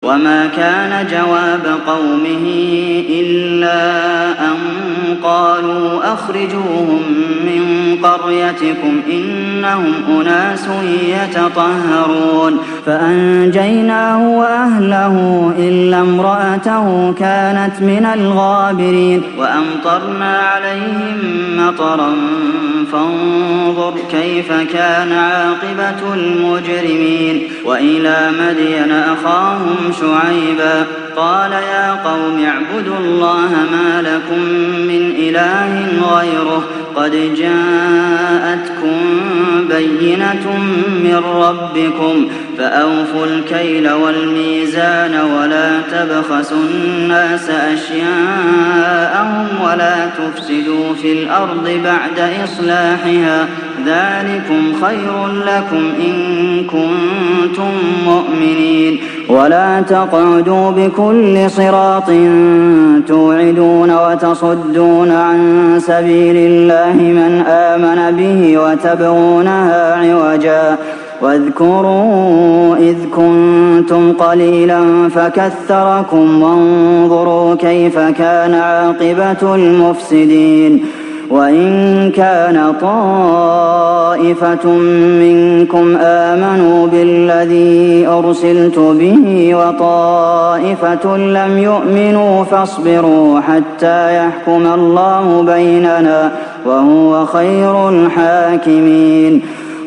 وما كان جواب قومه إلا أن قالوا أخرجوهم من قريتكم إنهم أناس يتطهرون فأنجيناه وأهله إلا امرأته كانت من الغابرين وأمطرنا عليهم مطرا فانظر كيف كان عاقبة المجرمين وإلى مدين أخاهم شعيبا قال يا قوم اعبدوا الله ما لكم من إله غيره قد جاءتكم بينة من ربكم فأوفوا الكيل والميزان ولا تبخسوا الناس أشياءهم ولا تفسدوا في الأرض بعد إصلاحها ذلكم خير لكم إن كنتم مؤمنين ولا تقعدوا بكل صراط توعدون وتصدون عن سبيل الله من آمن به وتبغونها عوجا واذكروا إذ كنتم قليلا فكثركم وانظروا كيف كان عاقبة المفسدين وإن كان طائفة منكم آمنوا بالذي أرسلت به وطائفة لم يؤمنوا فاصبروا حتى يحكم الله بيننا وهو خير الحاكمين